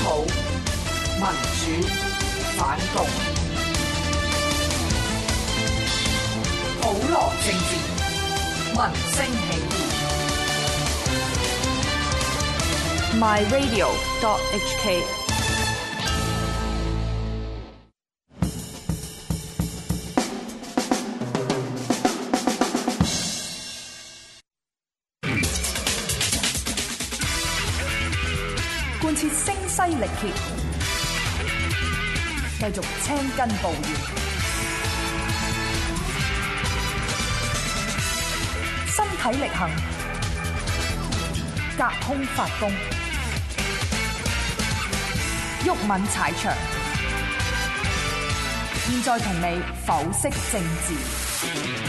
普、民主、反共，普羅政治，民聲起義。 myradio.hk貫徹聲嘶力竭，繼續青筋暴現，身體力行，隔空發功，毓民踩場。現在同你剖析政治。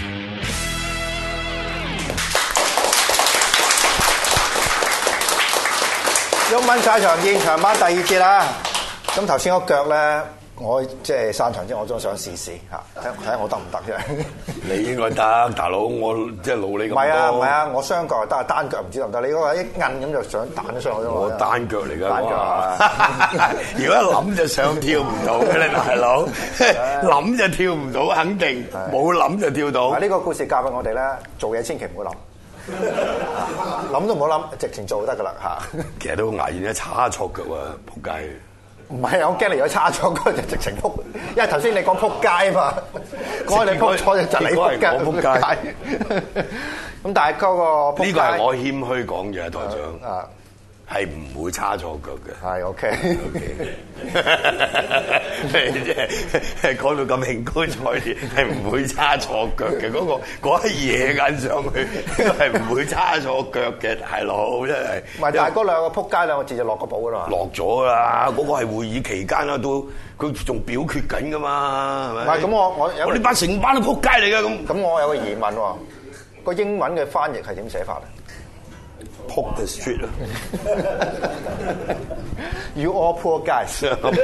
毓民踩場現場版第二節啦。咁頭先嗰腳咧，我即係散場之後，我都想試試嚇，睇下我得唔得啫？ 你應該得，大佬，我即係老你咁多。 唔係啊，我雙腳得，單腳唔知得唔得？你嗰個一摁咁就想彈咗上去啫嘛。 我單腳嚟㗎， 單腳啊！ 如果一諗就上跳唔到嘅，你大佬諗就跳唔到，肯定冇諗就跳到。 呢個故事教俾我哋咧，做嘢千祈唔好諗。諗都唔好諗，直情做得噶啦嚇。 其實都牙煙一叉錯腳啊，仆街！ 唔係啊，我驚你如果叉錯腳就直情仆，因為頭先你講仆街啊嘛，講你仆錯就你仆街， 我仆街。 咁但係嗰個呢個係我謙虛講嘅，台長。 啊。 係唔會叉錯腳嘅。 係 OK。 即係講到咁興高采烈，係唔會叉錯腳嘅。嗰一嘢緊上去，係唔會叉錯腳嘅，大佬真係。 唔係，但係嗰兩個撲街兩個字就落個簿㗎啦。 落咗啦，嗰個係會議期間啦，都佢仲表決緊㗎嘛，係咪？ 唔係咁，我呢班成班都撲街嚟㗎咁。 咁我有個疑問喎，個英文嘅翻譯係點寫法咧？ Poke the street 咯 ，You all poor guys，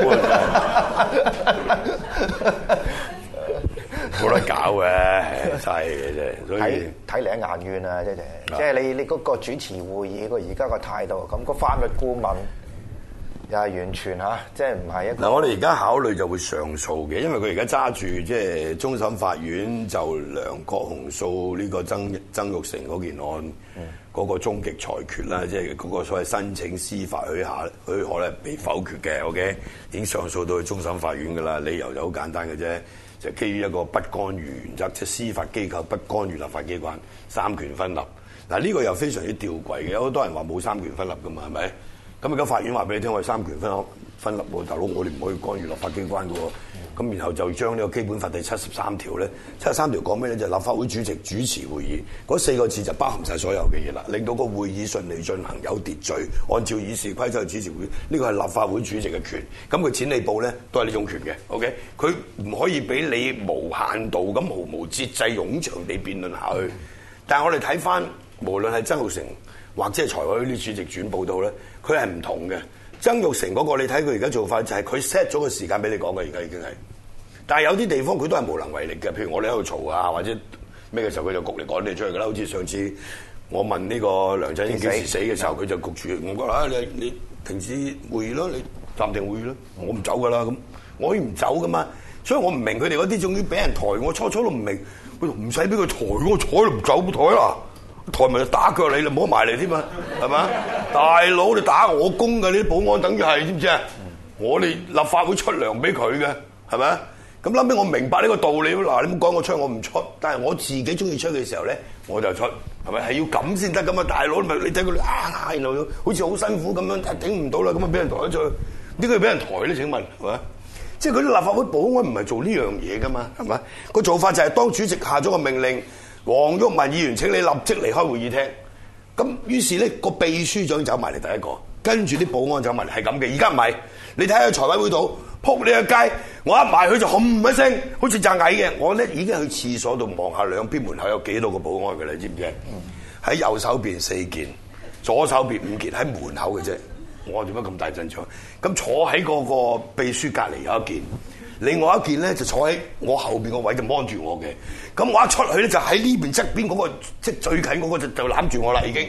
冇得搞嘅，真係嘅啫。所以睇你一眼冤啊，即係你嗰個主持會議個而家個態度，咁個法律顧問又係完全嚇，即係唔係一個。 嗱，我哋而家考慮就會上訴嘅，因為佢而家揸住即係終審法院就梁國雄訴呢個曾鈺成嗰件案。嗰個終極裁決啦，即係嗰個所謂申請司法許可咧被否決嘅 ，OK， 已經上訴到去終審法院㗎啦。理由就好簡單嘅啫，就基於一個不干預原則，即係司法機構不干預立法機關，三權分立。嗱，呢個又非常之吊詭嘅，有好多人話冇三權分立㗎嘛，係咪？咁而家法院話俾你聽，我哋三權分立喎，大佬，我哋唔可以干預立法機關㗎喎。咁然後就將呢個基本法第73條咧，73條講咩咧？就係立法會主席主持會議，嗰4個字就包含晒所有嘅嘢啦，令到個會議順利進行有秩序，按照議事規則主持會議，呢個係立法會主席嘅權。咁佢錢你報咧，都係呢種權嘅。OK，佢唔可以俾你無限度咁毫無節制冗長地辯論下去。但係我哋睇翻，無論係曾鈺成或者係財委會啲主席轉報到咧，佢係唔同嘅。曾鈺成嗰個你睇佢而家做法就係佢 set 咗個時間俾你講嘅，而家已經係。但係有啲地方佢都係無能為力嘅，譬如我哋喺度嘈啊，或者咩嘅時候佢就焗嚟趕你出去㗎啦。好似上次我問呢個梁振英幾時死嘅時候，佢就焗住我講啦，你停止會議咯，你暫停會議咯，我唔走㗎啦咁，我可以唔走㗎嘛。所以我唔明佢哋嗰啲仲要俾人抬，我初都唔明，唔使俾佢抬，我坐都唔走抬啦。台咪就打腳你，你唔好埋嚟添嘛，係嘛？大佬你打我工嘅，呢啲保安等於係知唔知啊？我哋立法會出糧俾佢嘅，係咪？咁後尾我明白呢個道理，嗱你唔好趕我出，我唔出，但係我自己中意出嘅時候咧，我就出，係咪？係要咁先得噶嘛？大佬咪你睇佢然後好似好辛苦咁樣頂唔到啦，咁啊俾人抬咗出去，點解要俾人抬咧？請問係咪？即係佢啲立法會保安唔係做呢樣嘢噶嘛，係咪？個做法就係當主席下咗個命令。黃毓民議員請你立即離開會議廳。咁於是咧個秘書長走埋嚟第一個，跟住啲保安走埋嚟，係咁嘅。而家唔係，你睇下財委會度撲你一街，我一埋佢就冚一聲，好似隻蟻嘅。我咧已經去廁所度望下兩邊門口有幾多個保安嘅，你知唔知？喺右手邊4件，左手邊5件，喺門口嘅啫。我點解咁大陣仗？咁坐喺嗰個秘書隔離有一件。另外一件咧就坐喺我後邊個位就望住我嘅，咁我一出去咧就喺呢邊側邊嗰個即係最近嗰個就攬住我啦已經，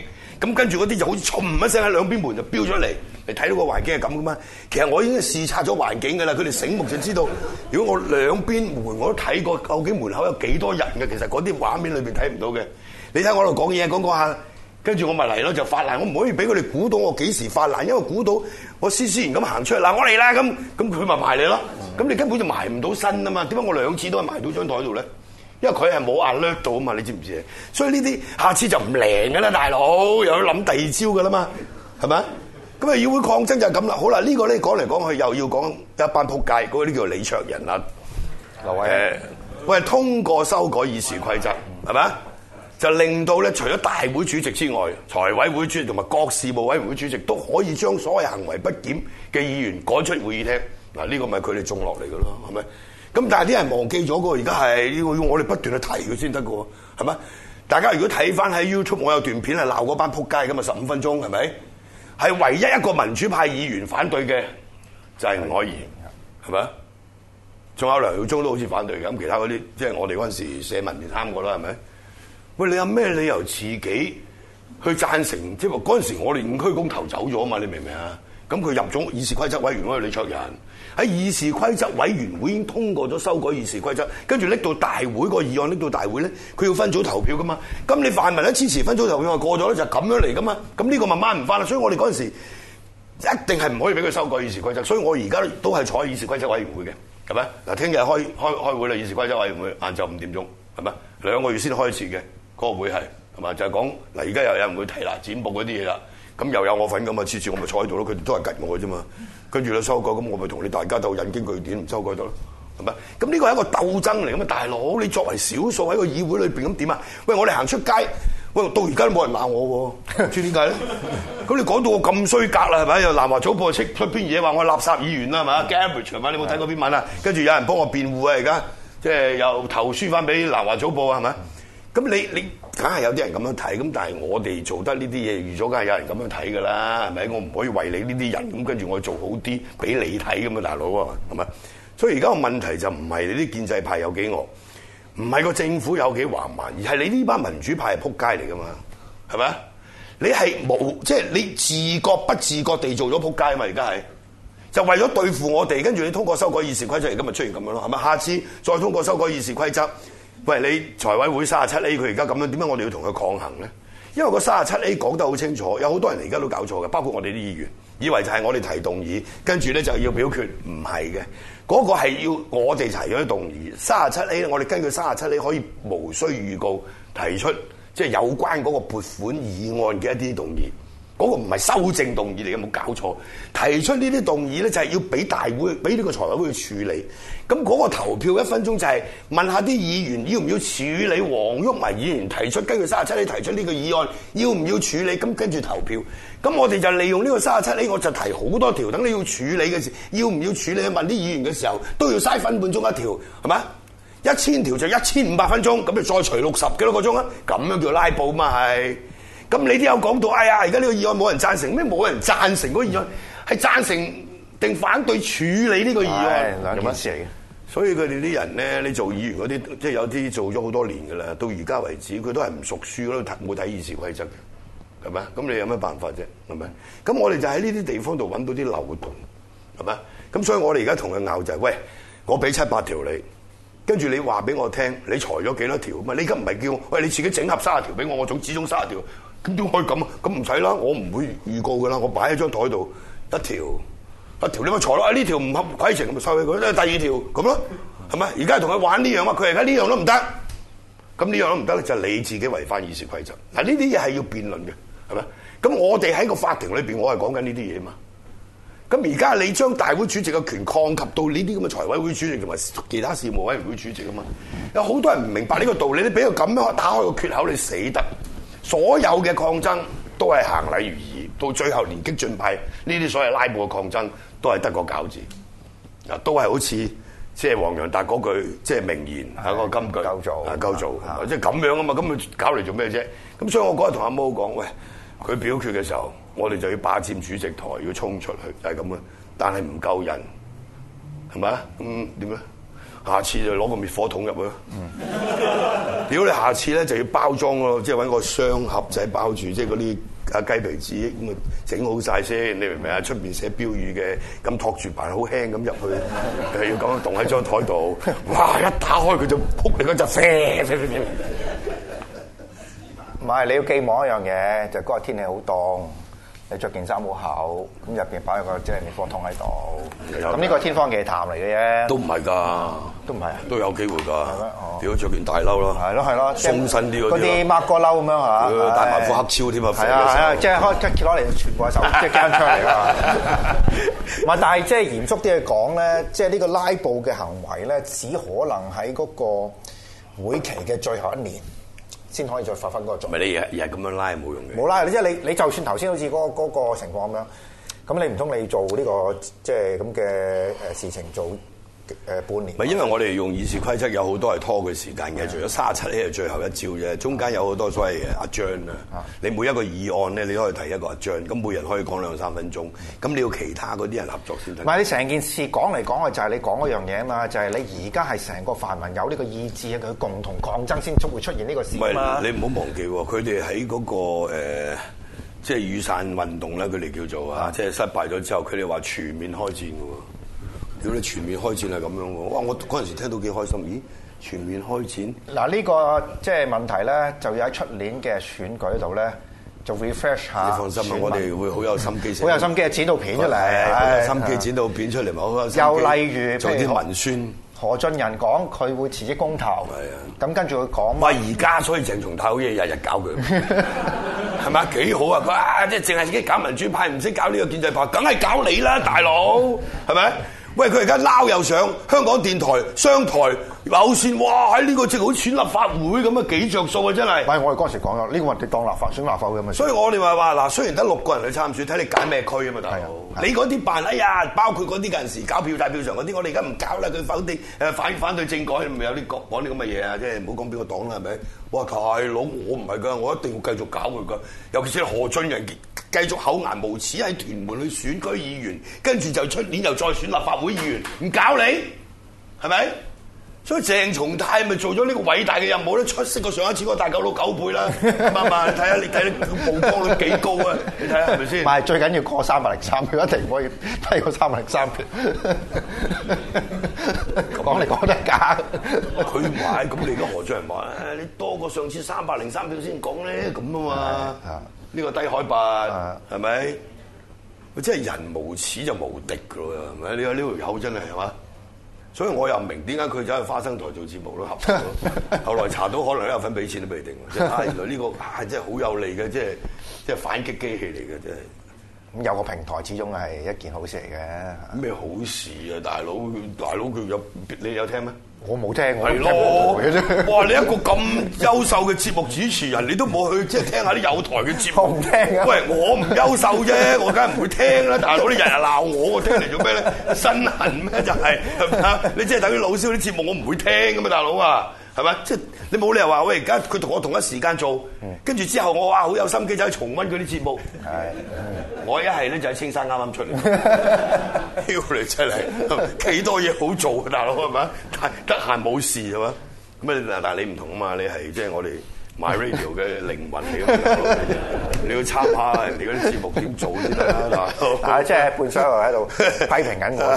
咁跟住嗰啲就好似衝一聲喺兩邊門就飆出嚟，你睇到個環境係咁噶嘛？其實我已經視察咗環境㗎啦，佢哋醒目就知道，如果我兩邊門我都睇過，究竟門口有幾多人嘅？其實嗰啲畫面裏邊睇唔到嘅。你睇我喺度講嘢講下，跟住我咪嚟咯，就發難。我唔可以俾佢哋估到我幾時發難，因為估到我斯然咁行出嚟嗱，我嚟啦咁佢咪埋嚟咯。咁你根本就埋唔到身啊嘛？點解我兩次都係埋到張台度咧？因為佢係冇alert到啊嘛，你知唔知啊？所以呢啲下次就唔靈㗎啦，大佬又要諗第二招㗎啦嘛，係咪？咁啊，議會抗爭就係咁啦。好啦，呢個咧講嚟講去又要講一班撲街，嗰啲叫李卓人啦，劉偉喂，通過修改議事規則係咪？就令到咧，除咗大會主席之外，財委會主席同埋各事務委員會主席都可以將所謂行為不檢嘅議員趕出會議廳。嗱，呢個咪佢哋種落嚟㗎咯，係咪？咁但係啲人忘記咗㗎，而家係要我哋不斷去提佢先得㗎，係咪？大家如果睇翻喺 YouTube，我有段片係鬧嗰班撲街咁啊，15分鐘係咪？係唯一一個民主派議員反對嘅就係吳靄儀，係咪？仲有梁耀忠都好似反對嘅，咁其他嗰啲即係我哋嗰陣時社民連3個啦，係咪？喂，你有咩理由自己去贊成？即係嗰陣時我哋5區公投走咗啊嘛，你明唔明啊？咁佢入咗議事規則委員會，李卓人喺議事規則委員會已經通過咗修改議事規則，跟住拎到大會個議案拎到大會咧，佢要分組投票噶嘛。咁你泛民咧支持分組投票，過咗咧就咁樣嚟噶嘛。咁呢個咪掹唔翻啦。所以我哋嗰陣時一定係唔可以俾佢修改議事規則。所以我而家都係坐喺議事規則委員會嘅，係咪？嗱，聽日開會啦，議事規則委員會晏晝5點鐘，係咪？2個月先開始嘅嗰個會係咪？就係講嗱，而家又有人會提啦，剪布嗰啲嘢啦。咁又有我份咁啊！次次我咪坐喺度咯，佢哋都係吉我嘅啫嘛。跟住咧修改，咁我咪同你大家鬥引經據典，唔修改到咯，係咪？咁呢個係一個鬥爭嚟㗎嘛，大佬！你作為少數喺個議會裏邊咁點啊？喂，我哋行出街，喂，到而家都冇人鬧我喎，唔知點解咧？咁你講到我咁衰格啦，係咪？又南華早報出篇嘢話我垃圾議員啦，係咪？Garbage 係咪？你冇睇過篇文啊？跟住有人幫我辯護啊！而家即係又投書翻俾南華早報啊，係咪？咁你梗係有啲人咁樣睇，咁但係我哋做得呢啲嘢預咗，梗係有人咁樣睇㗎啦，係咪？我唔可以為你呢啲人咁跟住我做好啲俾你睇咁啊，大佬啊，係咪？所以而家個問題就唔係你啲建制派有幾惡，唔係個政府有幾橫蠻，而係你呢班民主派係撲街嚟㗎嘛，係咪？你係即係你自覺不自覺地做咗撲街啊嘛，而家係就為咗對付我哋，跟住你通過修改議事規則，而今日出現咁樣咯，係咪？下次再通過修改議事規則。喂，你財委會37A 佢而家咁樣，點解我哋要同佢抗衡咧？因為個37A 講得好清楚，有好多人而家都搞錯嘅，包括我哋啲議員，以為就係我哋提動議，跟住咧就要表決，唔係嘅，嗰個係要我哋提咗啲動議。37A 我哋根據37A 可以無需預告提出，即係有關嗰個撥款議案嘅一啲動議。嗰個唔係修正動議嚟嘅，冇搞錯。提出呢啲動議咧，就係要俾大會、俾呢個財委會去處理。咁嗰個投票1分鐘就係問下啲議員要唔要處理黃毓民議員提出根據37A提出呢個議案，要唔要處理？咁跟住投票。咁我哋就利用呢個37A，我就提好多條，等你要處理嘅時，要唔要處理？問啲議員嘅時候都要嘥分半鐘一條，係咪？1000條就1500分鐘，咁就再除60幾多個鐘啊？咁樣叫拉布嘛係。咁你都有講到，哎呀，而家呢個議案冇人贊成咩？冇人贊成嗰個議案，係贊成定反對處理呢個議案， 兩件事嚟嘅。 所以佢哋啲人咧，你做議員嗰啲，即係有啲做咗好多年㗎啦，到而家為止，佢都係唔熟書，都冇睇議事規則嘅，係咪？咁你有咩辦法啫？係咪？咁我哋就喺呢啲地方度揾到啲漏洞，係咪？咁所以我哋而家同佢拗就係，喂，我俾7、8條你。跟住你話俾我聽，你裁咗幾多條？咪你而家唔係叫，喂，你自己整合30條俾我，我總之中30條，咁點可以咁啊？咁唔使啦，我唔會預告噶啦，我擺喺張台度一條，你咪裁咯，呢條唔合規程，咁咪收起佢，第二條咁咯，係咪？而家同佢玩呢樣啊，佢而家呢樣都唔得，咁呢樣都唔得咧，就係你自己違反議事規則。嗱，呢啲嘢係要辯論嘅，係咪？咁我哋喺個法庭裏邊，我係講緊呢啲嘢嘛。咁而家你將大會主席嘅權擴及到呢啲咁嘅財委會主席同埋其他事務委員會主席啊嘛，有好多人唔明白呢個道理，你俾佢咁樣打開個缺口，你死得。所有嘅抗爭都係行禮如儀，到最後連激進派呢啲所謂拉布嘅抗爭都係得個餃字，啊，都係好似即係黃洋達嗰句即係名言係個金句，夠做，即係咁樣啊嘛，咁佢搞嚟做咩啫？咁所以我嗰日同阿毛講，喂，佢表決嘅時候，我哋就要霸佔主席台，要衝出去，就係咁嘅。但係唔夠人，係咪啊？咁點咧？ 下次就攞個滅火筒入去。屌你下次咧就要包裝咯，即係揾個雙盒仔包住，即係嗰啲雞皮紙咁啊整好晒先，你明唔明啊？出邊寫標語嘅，咁托住扮好輕咁入去，係要咁樣棟喺張台度。哇！一打開佢就撲你嗰陣啡。 唔係，你要寄望一樣嘢，就嗰日天氣好凍，你着件衫好厚，咁入邊擺個即係滅火筒喺度。咁呢個天方夜譚嚟嘅啫。都唔係㗎， 都唔係啊，都有機會㗎。係咩？屌着件大褸咯。 係咯係咯， 鬆身啲嗰啲孖哥褸咁樣嚇。 大埋副黑超添啊！ 係啊，即係開攞嚟全部係手，即係機槍嚟㗎。唔係，但係即係嚴肅啲去講咧，即係呢個拉布嘅行為咧，只可能喺嗰個會期嘅最後一年先可以再發揮嗰個作用。 唔係你日咁樣拉冇用嘅。 冇拉，即係你就算頭先好似嗰個情況咁樣，咁你唔通你做呢個即係咁嘅事情做半年？ 唔係，因為我哋用議事規則有好多係拖佢時間嘅，除咗37呢係最後一招啫，中間有好多所謂阿章啊。你每一個議案咧，你都可以提一個阿章，咁每人可以講2-3分鐘，咁你要其他嗰啲人合作先得。 唔係你成件事講嚟講去就係你講嗰樣嘢啊嘛，就係你而家係成個泛民有呢個意志，佢共同抗爭先會出現呢個事啊嘛。 唔係你唔好忘記喎，佢哋喺嗰個即係雨傘運動咧，佢哋叫做啊，即係失敗咗之後，佢哋話全面開戰嘅喎。如果你全面開戰係咁樣喎，哇！我嗰陣時聽到幾開心，咦？全面開戰嗱呢個即係問題咧，就要喺出年嘅選舉度咧，就 refresh 下。 你放心啊，我哋會好有心機， 好有心機剪到片出嚟， 好有心機剪到片出嚟，咪好有心機。 又例如做啲文宣， 何俊仁講佢會辭職公投， 係啊， 咁跟住佢講話而家所以鄭松泰好似日日搞佢，係咪幾好啊？佢啊，即係淨係自己搞民主派，唔識搞呢個建制派，梗係搞你啦，大佬，係咪？喂，佢而家撈又上香港電台、商台、有線，哇！喺呢個正好選立法會咁啊，幾着數啊，真係。 喂，我哋嗰時講咗，呢個我哋當選立法會咁啊。 所以我哋話嗱，雖然得6個人去參選，睇你揀咩區啊嘛，大佬。你嗰啲辦，哎呀，包括嗰啲陣時搞票大票場嗰啲，我哋而家唔搞啦，佢否定反對政改，咪有啲講啲咁嘅嘢啊，即係唔好講邊個黨啦，係咪？哇，大佬，我唔係㗎，我一定要繼續搞佢㗎，尤其是何俊仁繼續厚顏無恥喺屯門去選區議員，跟住就出年又再選立法會議員，唔搞你，係咪？所以鄭松泰咪做咗呢個偉大嘅任務咧，出色過上一次個大狗佬9倍啦，媽媽，你睇下，你睇佢曝光率幾高啊？你睇下係咪先？ 唔係最緊要過303票，一定唔可以低過303票。講嚟講都係假。 佢唔係，咁你而家何俊仁話你多過上次303票先講咧，咁啊嘛。呢個低海拔係咪？佢真係人無恥就無敵噶咯，係咪？你話呢條友真係係嘛？所以我又唔明點解佢走去花生台做節目都合作咯。後來查到可能都有份俾錢都未定。即係原來呢個係真係好有利嘅，即係反擊機器嚟嘅，真係。 咁有個平台始終係一件好事嚟嘅。 咩好事啊，大佬佢有你有聽咩？ 我冇聽，我係咯。哇！你一個咁優秀嘅節目主持人，你都冇去即係聽下啲有台嘅節目。 我唔聽啊！ 喂，我唔優秀啫，我梗係唔會聽啦。大佬，你日日鬧我聽嚟做咩咧？身痕咩就係咪啊？你即係等於老蕭啲節目，我唔會聽噶嘛，大佬啊！係咪？即係你冇理由話喂，而家佢同我同一時間做，跟住之後我話好有心機走去重溫佢啲節目。我一係咧就喺青山啱啱出嚟，屌你真係幾多嘢好做啊，大佬係咪？得閒冇事係嘛？咁啊但係你唔同啊嘛，你係即係我哋My Radio 嘅靈魂嚟㗎，你要參下人哋嗰啲節目點做先得啦。 啊，即係半箱喺度批評緊我。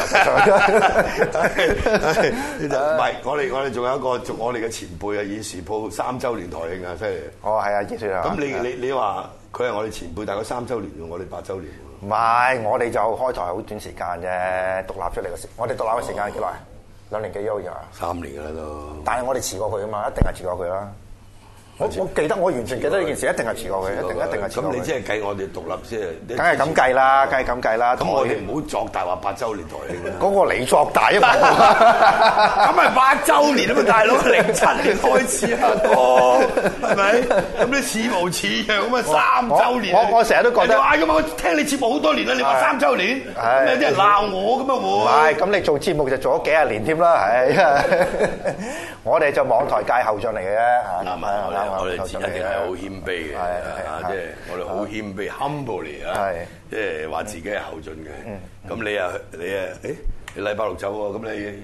唔係，我哋仲有一個我哋嘅前輩啊，議事報3週年台慶啊，犀利。 哦，係啊，熱血啊！ 咁你話佢係我哋前輩，大概3週年喎，我哋8週年。 唔係，我哋就開台好短時間啫，獨立出嚟嘅時，我哋獨立嘅時間幾耐？2年幾好似話。3年㗎啦都。但係我哋遲過佢啊嘛，一定係遲過佢啦。我記得，我完全記得呢件事，一定係遲過佢，一定係遲過佢。 咁你即係計我哋獨立即係？ 梗係咁計啦，梗係咁計啦。 咁我哋唔好作大話8週年台慶啦。 嗰個你作大啊嘛？ 咁咪8週年啊嘛，大佬07年開始啊，哥係咪？咁你似模似樣咁啊3週年。 我成日都覺得， 咁我聽你節目好多年啦，你話3週年，咁有啲人鬧我咁啊會？ 唔係，咁你做節目就做咗幾廿年添啦，係。我哋就網台界後進嚟嘅啫， 啱我哋一定係好謙卑嘅，即係我哋好謙卑 humbly 啊，即係話自己係後進嘅。咁你禮拜6走喎，咁你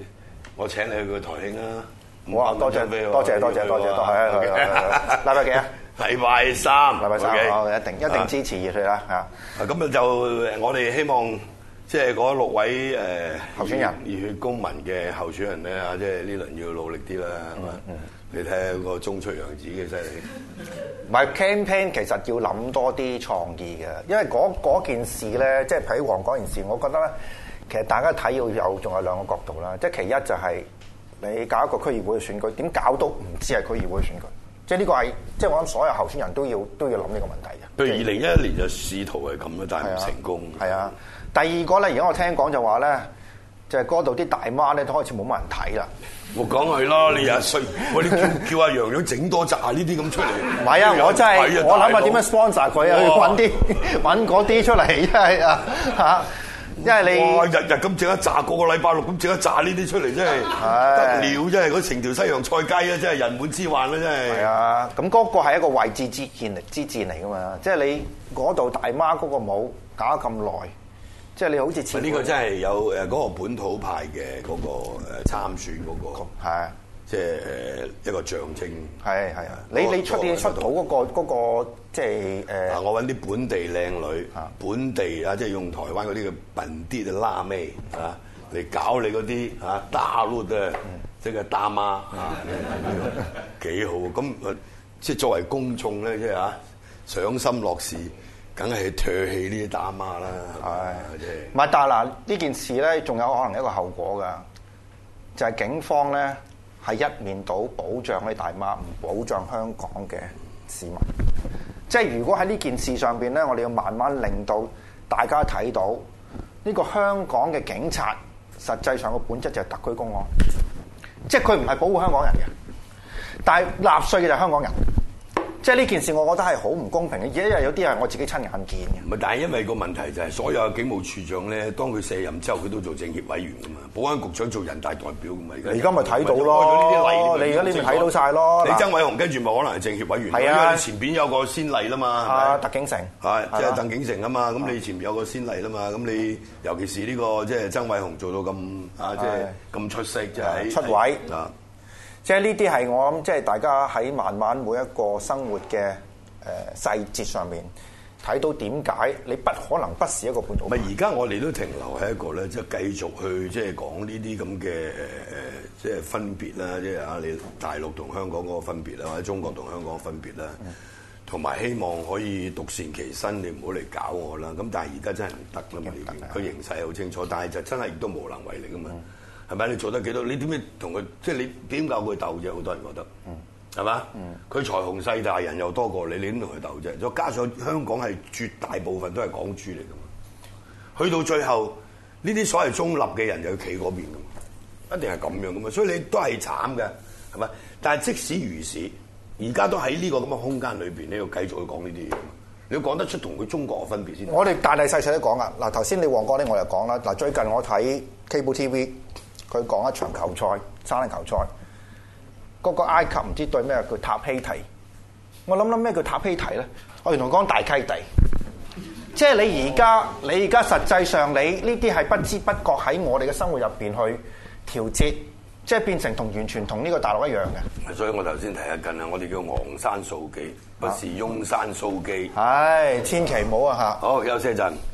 我請你去個台慶啊！ 好啊，多謝，係，禮拜幾啊？ 禮拜三， 我一定支持熱血啦嚇。 咁就我哋希望即係嗰6位候選人熱血公民嘅候選人咧即係呢輪要努力啲啦，係嘛？你睇下個中出洋子嘅犀利。 唔係 campaign 其實要諗多啲創意嘅，因為嗰件事咧，即係喺旺角件事，我覺得咧，其實大家睇仲有兩個角度啦。即係其一就係你搞一個區議會嘅選舉，點搞都唔知係區議會嘅選舉。即係呢個係，即係我諗所有候選人都要諗呢個問題嘅。 譬如2011年就試圖係咁啦，但係唔成功。 係啊，第二個咧，而家我聽講就話咧，就係嗰度啲大媽咧都開始冇乜人睇啦。 我講係啦，你20歲，我哋叫阿楊楊整多紮呢啲咁出嚟。 唔係啊，我真係我諗下點樣 sponsor 佢啊，去揾嗰啲出嚟，真係啊嚇。因為你哇日日咁整一紮，個禮拜六咁整一紮呢啲出嚟，真係得了，真係嗰成條西洋菜街啊，真係人滿之患啦，真係。係啊， 咁嗰個係一個位置之戰嚟噶嘛，即係你嗰度大媽嗰個舞搞咗咁耐，即係你好似呢個真係有嗰個本土派嘅嗰個參選嗰個係。即係一個象徵， 係啊！你出土嗰個即係我揾啲本地靚女，本地啊，即係用台灣嗰啲嘅笨啲嘅辣妹啊嚟搞你嗰啲大陸嘅即係大媽啊，幾好！咁即係作為公眾咧，即係賞心樂事，梗係唾棄呢啲大媽啦，係即係。 唔係，但係嗱呢件事咧，仲有可能一個後果㗎，就係警方咧。係一面倒保障啲大媽，唔保障香港嘅市民。即係如果喺呢件事上邊咧，我哋要慢慢令到大家睇到呢個香港嘅警察，實際上個本質就係特區公安。即係佢唔係保護香港人嘅，但係納稅嘅就係香港人。即係呢件事，我覺得係好唔公平嘅，而家有啲係我自己親眼見嘅。 唔係，但係因為個問題就係，所有嘅警務處長咧，當佢卸任之後，佢都做政協委員噶嘛，保安局長做人大代表噶嘛。 而家咪睇到咯，你而家呢邊睇到晒咯。 你曾偉雄跟住咪可能係政協委員，因為你前邊有個先例啦嘛。 鄧景成係即係鄧景成啊嘛，咁你前面有個先例啦嘛，咁你尤其是呢個即係曾偉雄做到咁即係咁出色，即係出位啊！即係呢啲係我諗，即係大家喺慢慢每一個生活嘅細節上面睇到點解你不可能不是一個本土。 唔係而家我哋都停留喺一個咧，即係繼續去即係講呢啲咁嘅即係分別啦，即係你大陸同香港嗰個分別啦，或者中國同香港嘅分別啦，同埋希望可以獨善其身，你唔好嚟搞我啦。咁但係而家真係唔得啦嘛，呢邊佢形勢好清楚，但係就真係亦都無能為力噶嘛。係咪？你做得幾多？你點解同佢？即係你點教佢鬥啫？好多人覺得，係嘛？佢財雄勢大，人又多過你，你點同佢鬥啫？再加上香港係絕大部分都係港豬嚟噶嘛，去到最後呢啲所謂中立嘅人就要企嗰邊噶嘛，一定係咁樣噶嘛。所以你都係慘嘅，係咪？但係即使如此，而家都喺呢個咁嘅空間裏邊，你要繼續去講呢啲嘢。你要講得出同佢中國嘅分別先。我哋大大細細都講啊！嗱，頭先你旺角咧，我又講啦。嗱，最近我睇 Cable TV。佢講一場球賽，沙灘球賽，嗰個埃及唔知對咩叫塔希提，我諗咩叫塔希提咧？我原來講大溪地，即係你而家實際上你呢啲係不知不覺喺我哋嘅生活入邊去調節，即係變成完全同呢個大陸一樣嘅。所以我頭先提一緊啦，我哋叫昂山素姬，不是庸山蘇姬。唉，千祈唔好啊嚇！好，休息一陣。